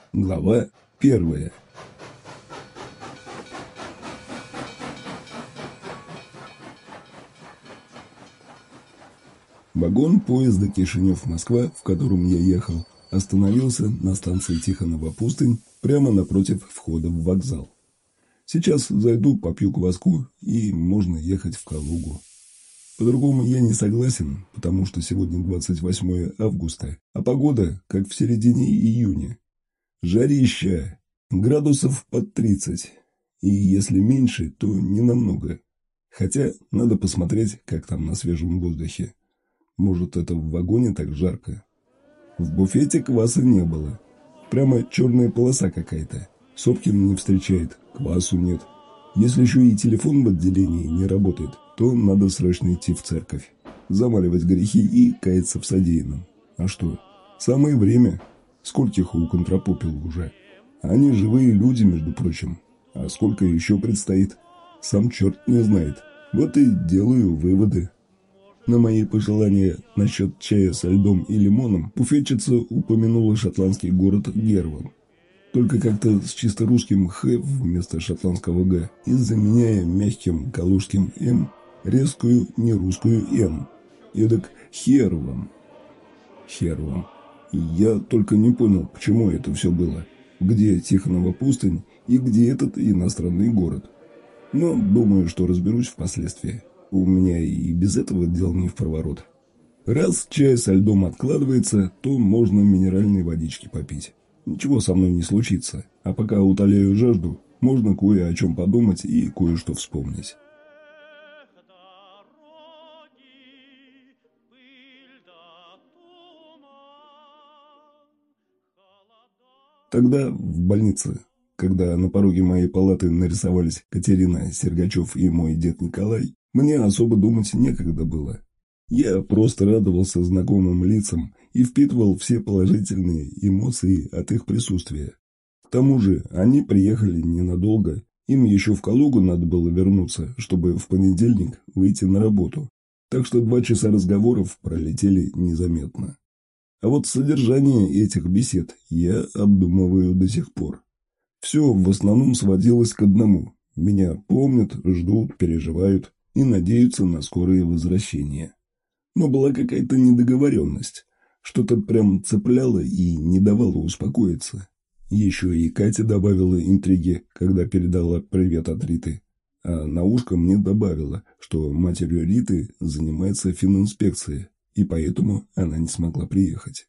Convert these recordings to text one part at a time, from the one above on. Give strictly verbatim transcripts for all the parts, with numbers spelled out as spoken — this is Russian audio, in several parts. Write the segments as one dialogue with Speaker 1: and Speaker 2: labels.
Speaker 1: Глава первая. Вагон поезда Кишинев-Москва, в котором я ехал, остановился на станции Тихонова-Пустынь прямо напротив входа в вокзал. Сейчас зайду, попью кваску, и можно ехать в Калугу. По-другому я не согласен, потому что сегодня двадцать восьмое августа, а погода как в середине июня. Жарища, градусов под тридцать, и если меньше, то не намного. Хотя надо посмотреть, как там на свежем воздухе. Может, это в вагоне так жарко? В буфете кваса не было. Прямо черная полоса какая-то. Сопкин не встречает, квасу нет. Если еще и телефон в отделении не работает, то надо срочно идти в церковь, замаливать грехи и каяться в содеянном. А что? Самое время. Скольких уконтропопил уже. Они живые люди, между прочим. А сколько еще предстоит? Сам черт не знает. Вот и делаю выводы. На мои пожелания насчет чая со льдом и лимоном буфетчица упомянула шотландский город Герван. Только как-то с чисто русским «х» вместо шотландского «г» и заменяя мягким калужским «м» резкую нерусскую «м». Эдак «херван». Херван. И я только не понял, к чему это все было. Где Тихонова пустынь и где этот иностранный город. Но думаю, что разберусь впоследствии. У меня и без этого дел не впроворот. Раз чай со льдом откладывается, то можно минеральной водички попить. Ничего со мной не случится. А пока утоляю жажду, можно кое о чем подумать и кое-что вспомнить. Тогда в больнице, когда на пороге моей палаты нарисовались Катерина Сергачев и мой дед Николай, мне особо думать некогда было. Я просто радовался знакомым лицам и впитывал все положительные эмоции от их присутствия. К тому же они приехали ненадолго, им еще в Калугу надо было вернуться, чтобы в понедельник выйти на работу. Так что два часа разговоров пролетели незаметно. А вот содержание этих бесед я обдумываю до сих пор. Все в основном сводилось к одному. Меня помнят, ждут, переживают и надеются на скорое возвращение. Но была какая-то недоговоренность. Что-то прям цепляло и не давало успокоиться. Еще и Катя добавила интриги, когда передала привет от Риты. А на ушко мне добавила, что матерью Риты занимается фининспекция, и поэтому она не смогла приехать.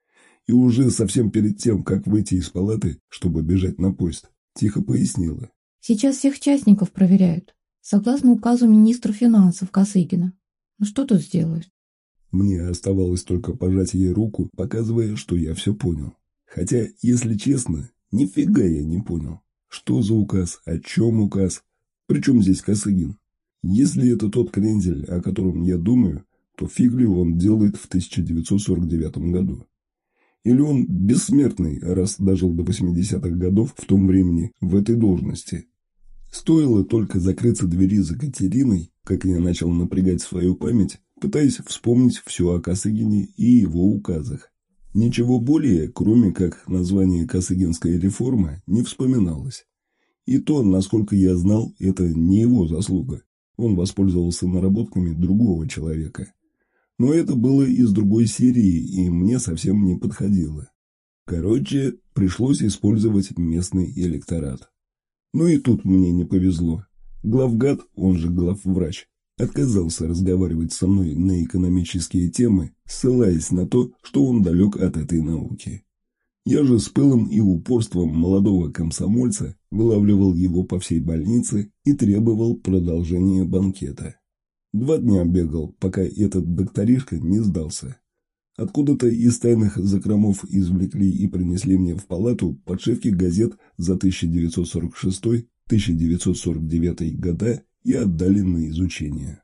Speaker 1: И уже совсем перед тем, как выйти из палаты, чтобы бежать на поезд, тихо пояснила.
Speaker 2: Сейчас всех частников проверяют, согласно указу министра финансов Косыгина. Ну что тут сделаешь?
Speaker 1: Мне оставалось только пожать ей руку, показывая, что я все понял. Хотя, если честно, нифига я не понял. Что за указ, о чем указ, причем здесь Косыгин? Если это тот крендель, о котором я думаю, то фиг ли он делает в тысяча девятьсот сорок девятом году? Или он бессмертный, раз дожил до восьмидесятых годов в том времени в этой должности? Стоило только закрыться двери за Катериной, как я начал напрягать свою память, пытаясь вспомнить все о Косыгине и его указах. Ничего более, кроме как название «Косыгинская реформа», не вспоминалось. И то, насколько я знал, это не его заслуга. Он воспользовался наработками другого человека. Но это было из другой серии, и мне совсем не подходило. Короче, пришлось использовать местный электорат. Ну и тут мне не повезло. Главгад, он же главврач, отказался разговаривать со мной на экономические темы, ссылаясь на то, что он далек от этой науки. Я же с пылом и упорством молодого комсомольца вылавливал его по всей больнице и требовал продолжения банкета. Два дня бегал, пока этот докторишка не сдался. Откуда-то из тайных закромов извлекли и принесли мне в палату подшивки газет за тысяча девятьсот сорок шестой — тысяча девятьсот сорок девятый года и отдали на изучение.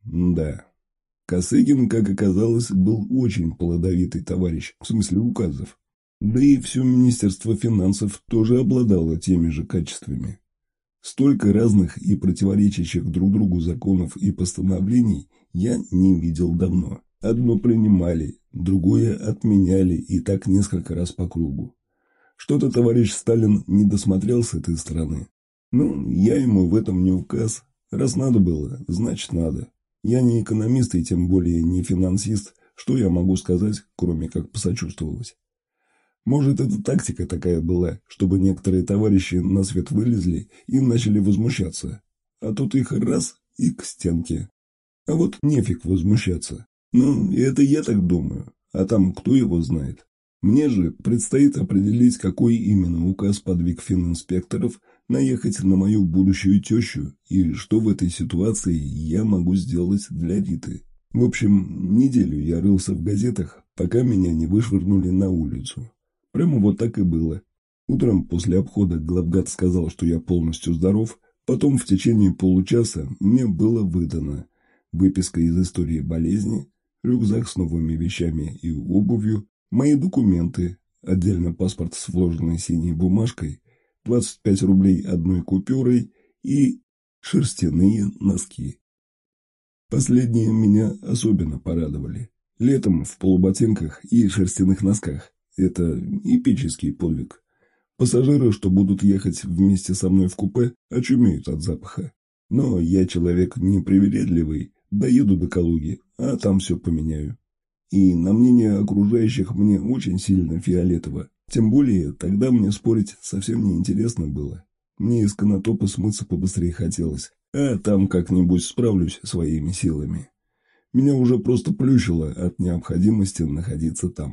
Speaker 1: Да, Косыгин, как оказалось, был очень плодовитый товарищ, в смысле указов. Да и все Министерство финансов тоже обладало теми же качествами. Столько разных и противоречащих друг другу законов и постановлений я не видел давно. Одно принимали, другое отменяли и так несколько раз по кругу. Что-то товарищ Сталин не досмотрел с этой стороны. Ну, я ему в этом не указ. Раз надо было, значит надо. Я не экономист и тем более не финансист. Что я могу сказать, кроме как посочувствовать? Может, это тактика такая была, чтобы некоторые товарищи на свет вылезли и начали возмущаться. А тут их раз и к стенке. А вот нефиг возмущаться. Ну, это я так думаю. А там кто его знает? Мне же предстоит определить, какой именно указ подвиг фининспекторов наехать на мою будущую тещу и что в этой ситуации я могу сделать для Риты. В общем, неделю я рылся в газетах, пока меня не вышвырнули на улицу. Прямо вот так и было. Утром после обхода главгад сказал, что я полностью здоров, потом в течение получаса мне было выдано выписка из истории болезни, рюкзак с новыми вещами и обувью, мои документы, отдельно паспорт с вложенной синей бумажкой, двадцать пять рублей одной купюрой и шерстяные носки. Последние меня особенно порадовали. Летом в полуботинках и шерстяных носках. Это эпический подвиг. Пассажиры, что будут ехать вместе со мной в купе, очумеют от запаха. Но я человек непривередливый, доеду до Калуги, а там все поменяю. И на мнение окружающих мне очень сильно фиолетово. Тем более, тогда мне спорить совсем не интересно было. Мне из Конотопа смыться побыстрее хотелось, а там как-нибудь справлюсь своими силами. Меня уже просто плющило от необходимости находиться там.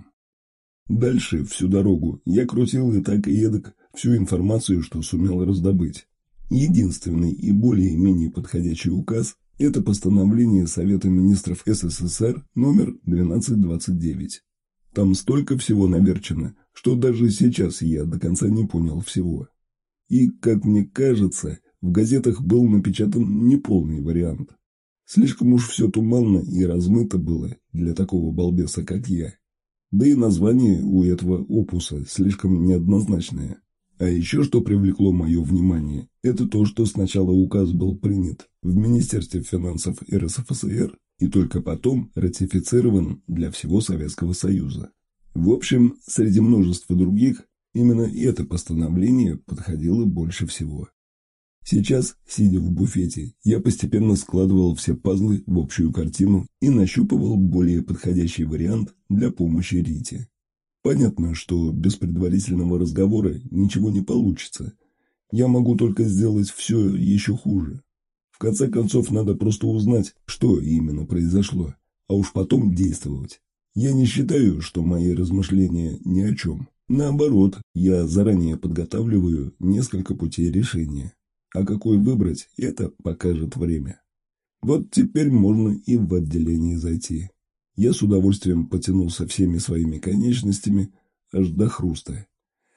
Speaker 1: Дальше, всю дорогу, я крутил и так и эдак всю информацию, что сумел раздобыть. Единственный и более-менее подходящий указ – это постановление Совета министров СССР номер двенадцать двадцать девять. Там столько всего наверчено, что даже сейчас я до конца не понял всего. И, как мне кажется, в газетах был напечатан неполный вариант. Слишком уж все туманно и размыто было для такого балбеса, как я. Да и название у этого опуса слишком неоднозначное. А еще что привлекло мое внимание, это то, что сначала указ был принят в Министерстве финансов РСФСР и только потом ратифицирован для всего Советского Союза. В общем, среди множества других, именно это постановление подходило больше всего. Сейчас, сидя в буфете, я постепенно складывал все пазлы в общую картину и нащупывал более подходящий вариант для помощи Рите. Понятно, что без предварительного разговора ничего не получится. Я могу только сделать все еще хуже. В конце концов, надо просто узнать, что именно произошло, а уж потом действовать. Я не считаю, что мои размышления ни о чем. Наоборот, я заранее подготавливаю несколько путей решения. А какой выбрать, это покажет время. Вот теперь можно и в отделение зайти. Я с удовольствием потянулся всеми своими конечностями аж до хруста.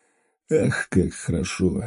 Speaker 1: Ах, как хорошо.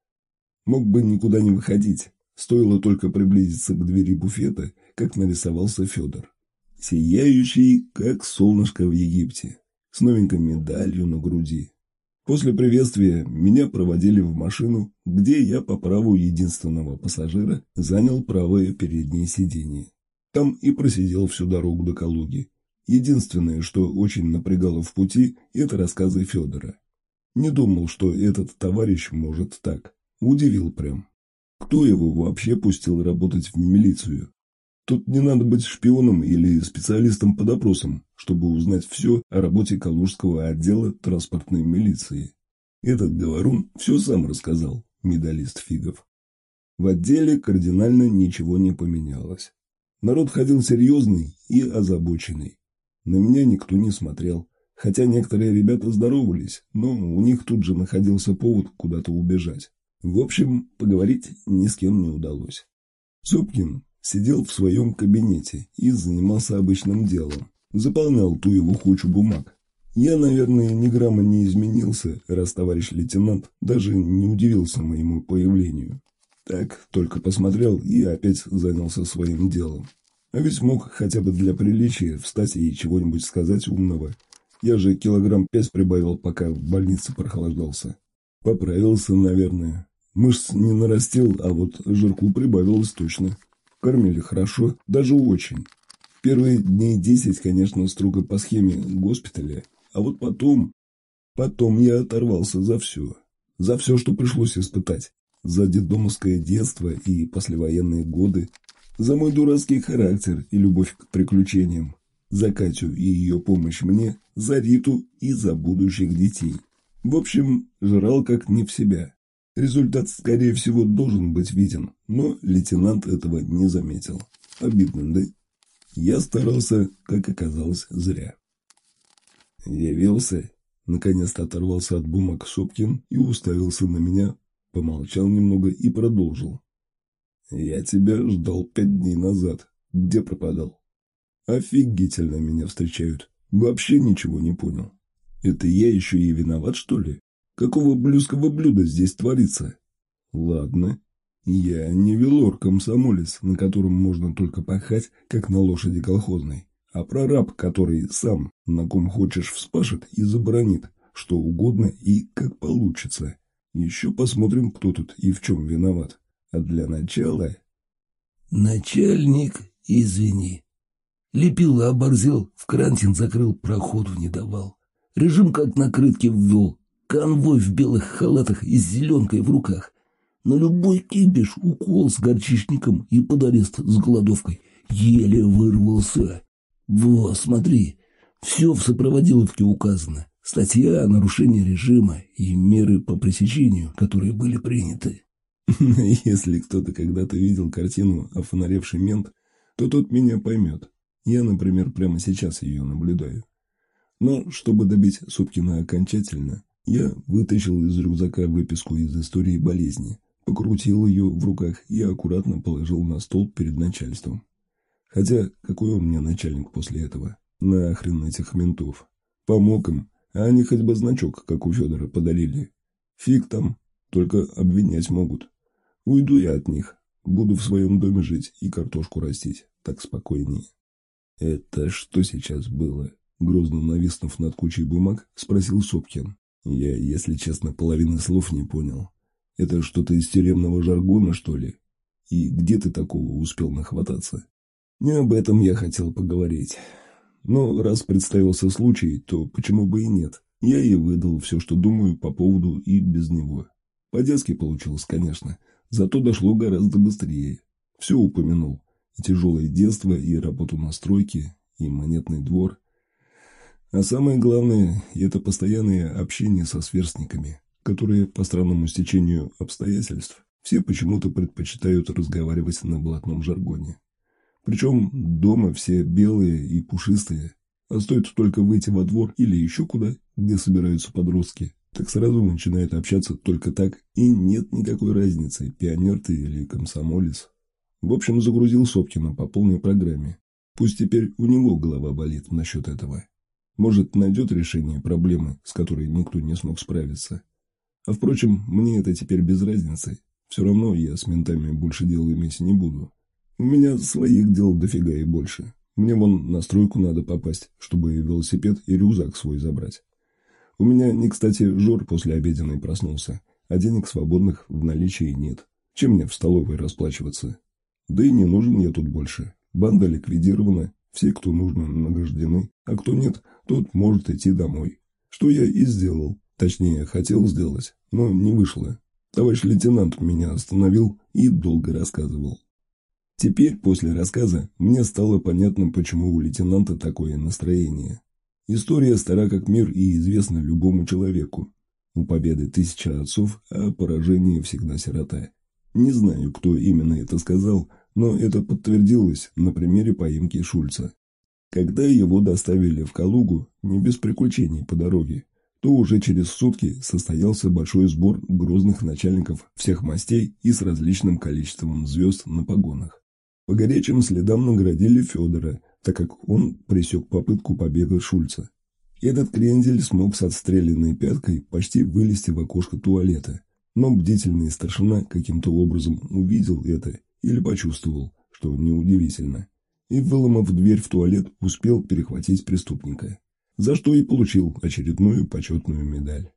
Speaker 1: Мог бы никуда не выходить. Стоило только приблизиться к двери буфета, как нарисовался Федор. Сияющий, как солнышко в Египте, с новенькой медалью на груди. После приветствия меня проводили в машину, где я по праву единственного пассажира занял правое переднее сиденье. Там и просидел всю дорогу до Калуги. Единственное, что очень напрягало в пути, это рассказы Федора. Не думал, что этот товарищ может так. Удивил прям. Кто его вообще пустил работать в милицию? Тут не надо быть шпионом или специалистом по допросам, чтобы узнать все о работе Калужского отдела транспортной милиции. Этот говорун все сам рассказал, медалист Фигов. В отделе кардинально ничего не поменялось. Народ ходил серьезный и озабоченный. На меня никто не смотрел, хотя некоторые ребята здоровались, но у них тут же находился повод куда-то убежать. В общем, поговорить ни с кем не удалось. Цупкин сидел в своем кабинете и занимался обычным делом. Заполнял ту его кучу бумаг. Я, наверное, ни грамма не изменился, раз товарищ лейтенант даже не удивился моему появлению. Так, только посмотрел и опять занялся своим делом. А ведь мог хотя бы для приличия встать и чего-нибудь сказать умного. Я же килограмм пять прибавил, пока в больнице прохлаждался. Поправился, наверное. Мышц не нарастил, а вот жирку прибавилось точно. Кормили хорошо, даже очень. Первые дней десять, конечно, строго по схеме госпиталя, а вот потом... Потом я оторвался за все. За все, что пришлось испытать. За детдомовское детство и послевоенные годы. За мой дурацкий характер и любовь к приключениям. За Катю и ее помощь мне. За Риту и за будущих детей. В общем, жрал как не в себя. Результат, скорее всего, должен быть виден, но лейтенант этого не заметил. Обидно, да? Я старался, как оказалось, зря. Явился, наконец-то оторвался от бумаг Сопкин и уставился на меня, помолчал немного и продолжил. Я тебя ждал пять дней назад. Где пропадал? Офигительно меня встречают. Вообще ничего не понял. Это я еще и виноват, что ли? Какого блюзкого блюда здесь творится? Ладно. Я не велор-комсомолец, на котором можно только пахать, как на лошади колхозной, а прораб, который сам, на ком хочешь, вспашет и забронит, что угодно и как получится. Еще посмотрим, кто тут и в чем виноват. А для начала...
Speaker 3: Начальник, извини. Лепила оборзел, в карантин закрыл, проходу не давал. Режим как на крытке ввел. Конвой в белых халатах и с зеленкой в руках. На любой кипиш укол с горчичником и под арест с голодовкой. Еле вырвался. Во, смотри, все в сопроводиловке указано. Статья, нарушение режима и меры по пресечению, которые были приняты.
Speaker 1: Если кто-то когда-то видел картину «Офонаревший мент», то тот меня поймет. Я, например, прямо сейчас ее наблюдаю. Но, чтобы добить Сопкина окончательно, я вытащил из рюкзака выписку из истории болезни, покрутил ее в руках и аккуратно положил на стол перед начальством. Хотя, какой он мне начальник после этого? Нахрен этих ментов. Помог им, а они хоть бы значок, как у Федора, подарили. Фиг там, только обвинять могут. Уйду я от них, буду в своем доме жить и картошку растить, так спокойнее. Это что сейчас было? Грозно нависнув над кучей бумаг, спросил Сопкин. Я, если честно, половины слов не понял. Это что-то из тюремного жаргона, что ли? И где ты такого успел нахвататься? Не об этом я хотел поговорить. Но раз представился случай, то почему бы и нет? Я и выдал все, что думаю по поводу и без него. По-детски получилось, конечно, зато дошло гораздо быстрее. Все упомянул. И тяжелое детство, и работу на стройке, и монетный двор. А самое главное – это постоянное общение со сверстниками, которые по странному стечению обстоятельств все почему-то предпочитают разговаривать на блатном жаргоне. Причем дома все белые и пушистые, а стоит только выйти во двор или еще куда, где собираются подростки, так сразу начинают общаться только так, и нет никакой разницы, пионер ты или комсомолец. В общем, загрузил Сопкина по полной программе. Пусть теперь у него голова болит насчет этого. Может, найдет решение проблемы, с которой никто не смог справиться. А впрочем, мне это теперь без разницы. Все равно я с ментами больше дел иметь не буду. У меня своих дел дофига и больше. Мне вон на стройку надо попасть, чтобы велосипед и рюкзак свой забрать. У меня не кстати Жор после обеденной проснулся, а денег свободных в наличии нет. Чем мне в столовой расплачиваться? Да и не нужен я тут больше. Банда ликвидирована, все, кто нужно, награждены, а кто нет, тот может идти домой. Что я и сделал. Точнее, хотел сделать, но не вышло. Товарищ лейтенант меня остановил и долго рассказывал. Теперь, после рассказа, мне стало понятно, почему у лейтенанта такое настроение. История стара как мир и известна любому человеку. У победы тысяча отцов, а поражение всегда сирота. Не знаю, кто именно это сказал, но это подтвердилось на примере поимки Шульца. Когда его доставили в Калугу, не без приключений по дороге, то уже через сутки состоялся большой сбор грозных начальников всех мастей и с различным количеством звезд на погонах. По горячим следам наградили Федора, так как он пресек попытку побега Шульца. Этот крендель смог с отстрелянной пяткой почти вылезти в окошко туалета, но бдительный старшина каким-то образом увидел это или почувствовал, что неудивительно, и, выломав дверь в туалет, успел перехватить преступника, за что и получил очередную почетную медаль.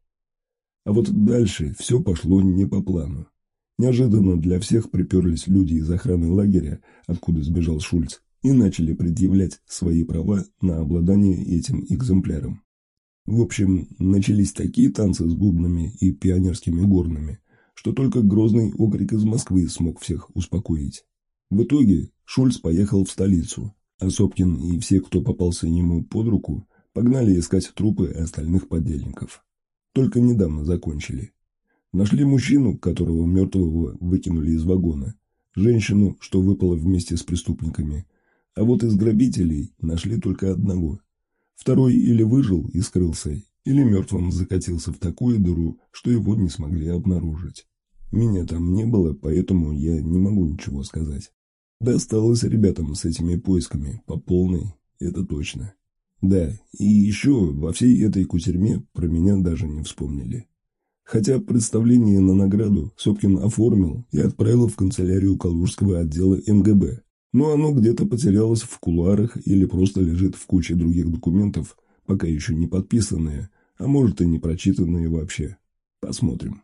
Speaker 1: А вот дальше все пошло не по плану. Неожиданно для всех приперлись люди из охраны лагеря, откуда сбежал Шульц, и начали предъявлять свои права на обладание этим экземпляром. В общем, начались такие танцы с бубнами и пионерскими горнами, что только грозный окрик из Москвы смог всех успокоить. В итоге Шульц поехал в столицу, а Сопкин и все, кто попался ему под руку, погнали искать трупы остальных подельников. Только недавно закончили. Нашли мужчину, которого мертвого выкинули из вагона, женщину, что выпала вместе с преступниками, а вот из грабителей нашли только одного. Второй или выжил и скрылся, или мертвым закатился в такую дыру, что его не смогли обнаружить. Меня там не было, поэтому я не могу ничего сказать. Досталось ребятам с этими поисками по полной, это точно. Да, и еще во всей этой кутерьме про меня даже не вспомнили. Хотя представление на награду Сопкин оформил и отправил в канцелярию Калужского отдела эм гэ бэ, но оно где-то потерялось в кулуарах или просто лежит в куче других документов, пока еще не подписанные, а может и не прочитанные вообще. Посмотрим.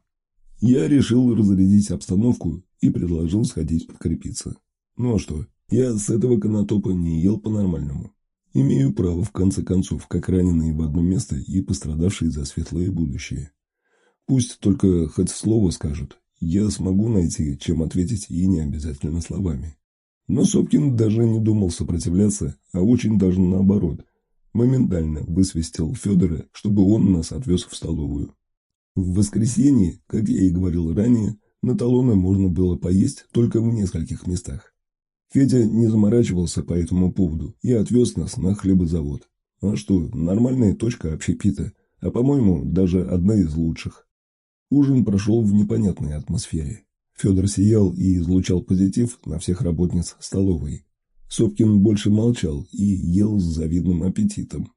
Speaker 1: Я решил разрядить обстановку и предложил сходить подкрепиться. Ну а что, я с этого конотопа не ел по-нормальному. Имею право, в конце концов, как раненый в одно место и пострадавший за светлое будущее. Пусть только хоть слово скажут, я смогу найти, чем ответить, и не обязательно словами. Но Сопкин даже не думал сопротивляться, а очень даже наоборот. Моментально высвистел Федора, чтобы он нас отвез в столовую. В воскресенье, как я и говорил ранее, на талоны можно было поесть только в нескольких местах. Федя не заморачивался по этому поводу и отвез нас на хлебозавод. А что, нормальная точка общепита, а, по-моему, даже одна из лучших. Ужин прошел в непонятной атмосфере. Федор сиял и излучал позитив на всех работниц столовой. Сопкин больше молчал и ел с завидным аппетитом.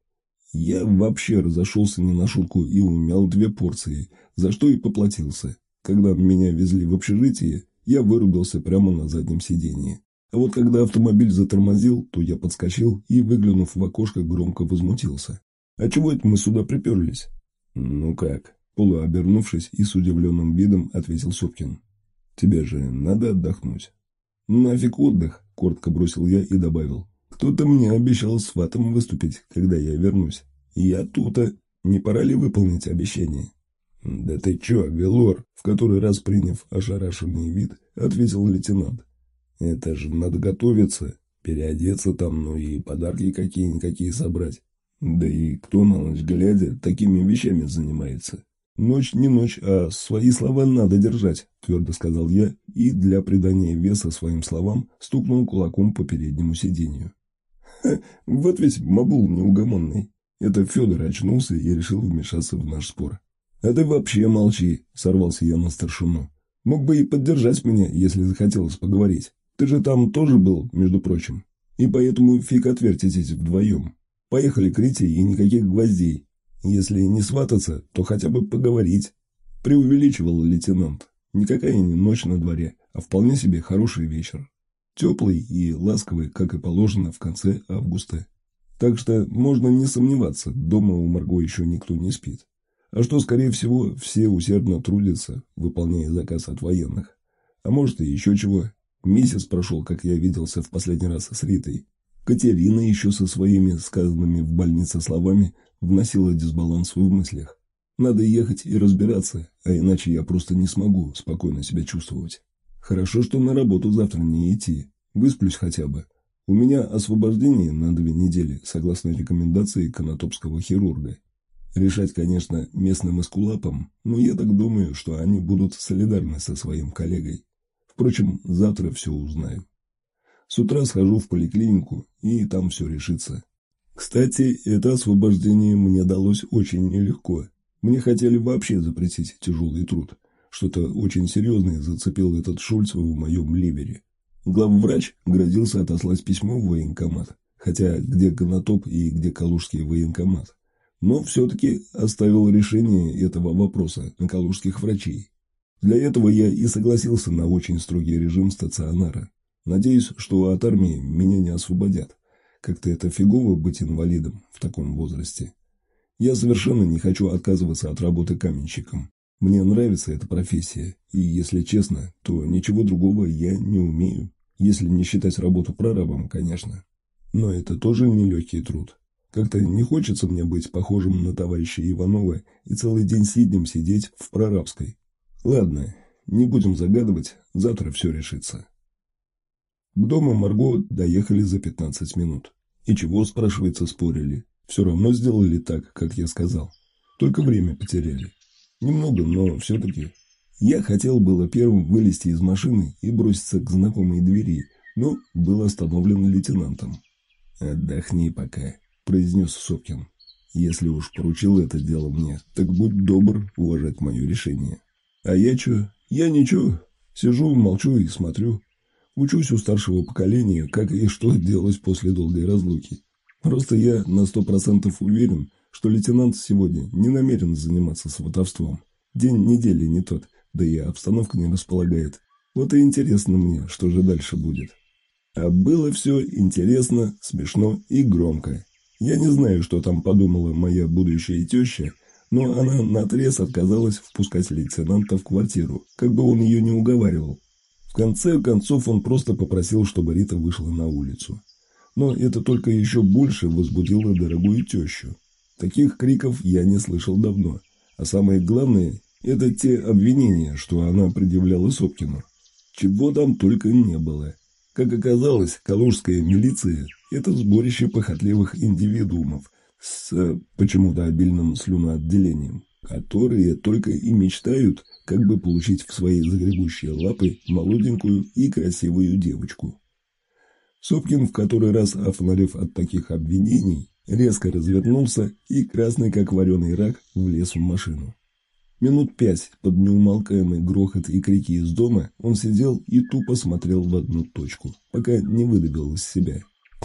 Speaker 1: Я вообще разошелся не на шутку и умял две порции, за что и поплатился. Когда меня везли в общежитие, я вырубился прямо на заднем сиденье. А вот когда автомобиль затормозил, то я подскочил и, выглянув в окошко, громко возмутился. «А чего это мы сюда приперлись?» «Ну как?» – полуобернувшись и с удивленным видом ответил Сопкин. «Тебе же надо отдохнуть». «Нафиг отдых», – коротко бросил я и добавил. «Кто-то мне обещал с фатом выступить, когда я вернусь. Я тут-то. Не пора ли выполнить обещание?» «Да ты чё, Велор?» – в который раз приняв ошарашенный вид, ответил лейтенант. «Это же надо готовиться, переодеться там, ну и подарки какие-никакие собрать. Да и кто на ночь глядя такими вещами занимается? Ночь не ночь, а свои слова надо держать», – твердо сказал я и для придания веса своим словам стукнул кулаком по переднему сиденью. Ха, вот ведь мабул неугомонный. Это Федор очнулся и решил вмешаться в наш спор. «А ты вообще молчи», – сорвался я на старшину. «Мог бы и поддержать меня, если захотелось поговорить. Ты же там тоже был, между прочим. И поэтому фиг отвертитесь вдвоем. Поехали к Рите и никаких гвоздей. Если не свататься, то хотя бы поговорить». Преувеличивал лейтенант. Никакая не ночь на дворе, а вполне себе хороший вечер. Теплый и ласковый, как и положено в конце августа. Так что можно не сомневаться, дома у Марго еще никто не спит. А что, скорее всего, все усердно трудятся, выполняя заказ от военных. А может и еще чего. Месяц прошел, как я виделся в последний раз с Ритой. Катерина еще со своими сказанными в больнице словами вносила дисбаланс в мыслях. Надо ехать и разбираться, а иначе я просто не смогу спокойно себя чувствовать. Хорошо, что на работу завтра не идти. Высплюсь хотя бы. У меня освобождение на две недели, согласно рекомендации конотопского хирурга. Решать, конечно, местным эскулапам, но я так думаю, что они будут солидарны со своим коллегой. Впрочем, завтра все узнаю. С утра схожу в поликлинику, и там все решится. Кстати, это освобождение мне далось очень нелегко. Мне хотели вообще запретить тяжелый труд. Что-то очень серьезное зацепил этот Шульц в моем ливере. Главврач грозился отослать письмо в военкомат, хотя где Конотоп и где Калужский военкомат. Но все-таки оставил решение этого вопроса на калужских врачей. Для этого я и согласился на очень строгий режим стационара. Надеюсь, что от армии меня не освободят. Как-то это фигово быть инвалидом в таком возрасте. Я совершенно не хочу отказываться от работы каменщиком. Мне нравится эта профессия, и, если честно, то ничего другого я не умею. Если не считать работу прорабом, конечно. Но это тоже нелегкий труд. Как-то не хочется мне быть похожим на товарища Иванова и целый день сиднем сидеть в прорабской. Ладно, не будем загадывать, завтра все решится. К дому Марго доехали за пятнадцать минут. И чего, спрашивается, спорили? Все равно сделали так, как я сказал. Только время потеряли. Немного, но все-таки. Я хотел было первым вылезти из машины и броситься к знакомой двери, но был остановлен лейтенантом. «Отдохни пока», — произнес Сопкин. «Если уж поручил это дело мне, так будь добр уважать мое решение». А я чё? Я ничего. Сижу, молчу и смотрю. Учусь у старшего поколения, как и что делать после долгой разлуки. Просто я на сто процентов уверен, что лейтенант сегодня не намерен заниматься сватовством. День недели не тот, да и обстановка не располагает. Вот и интересно мне, что же дальше будет. А было все интересно, смешно и громко. Я не знаю, что там подумала моя будущая теща, но она наотрез отказалась впускать лейтенанта в квартиру, как бы он ее не уговаривал. В конце концов он просто попросил, чтобы Рита вышла на улицу. Но это только еще больше возбудило дорогую тещу. Таких криков я не слышал давно. А самое главное, это те обвинения, что она предъявляла Сопкину. Чего там только не было. Как оказалось, калужская милиция – это сборище похотливых индивидуумов с почему-то обильным слюноотделением, которые только и мечтают, как бы получить в свои загребущие лапы молоденькую и красивую девочку. Сопкин, в который раз офонарев от таких обвинений, резко развернулся и, красный как вареный рак, влез в машину. Минут пять под неумолкаемый грохот и крики из дома он сидел и тупо смотрел в одну точку, пока не выдавил из себя.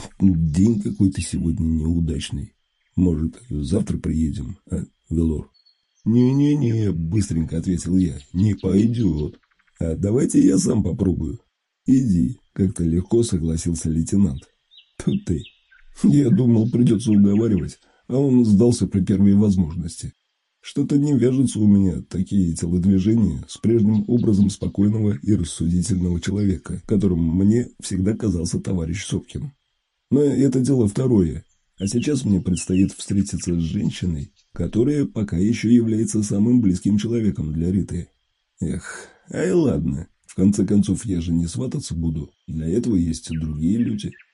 Speaker 1: «День какой-то сегодня неудачный. Может, завтра приедем, а, Велор?» «Не-не-не», — быстренько ответил я, — «не пойдет. А давайте я сам попробую». «Иди», — как-то легко согласился лейтенант. «Тут ты. Я думал, придется уговаривать, а он сдался при первой возможности. Что-то не вяжутся у меня такие телодвижения с прежним образом спокойного и рассудительного человека, которым мне всегда казался товарищ Сопкин. Но это дело второе. А сейчас мне предстоит встретиться с женщиной, которая пока еще является самым близким человеком для Риты. Эх, ай ладно. В конце концов, я же не свататься буду. Для этого есть другие люди.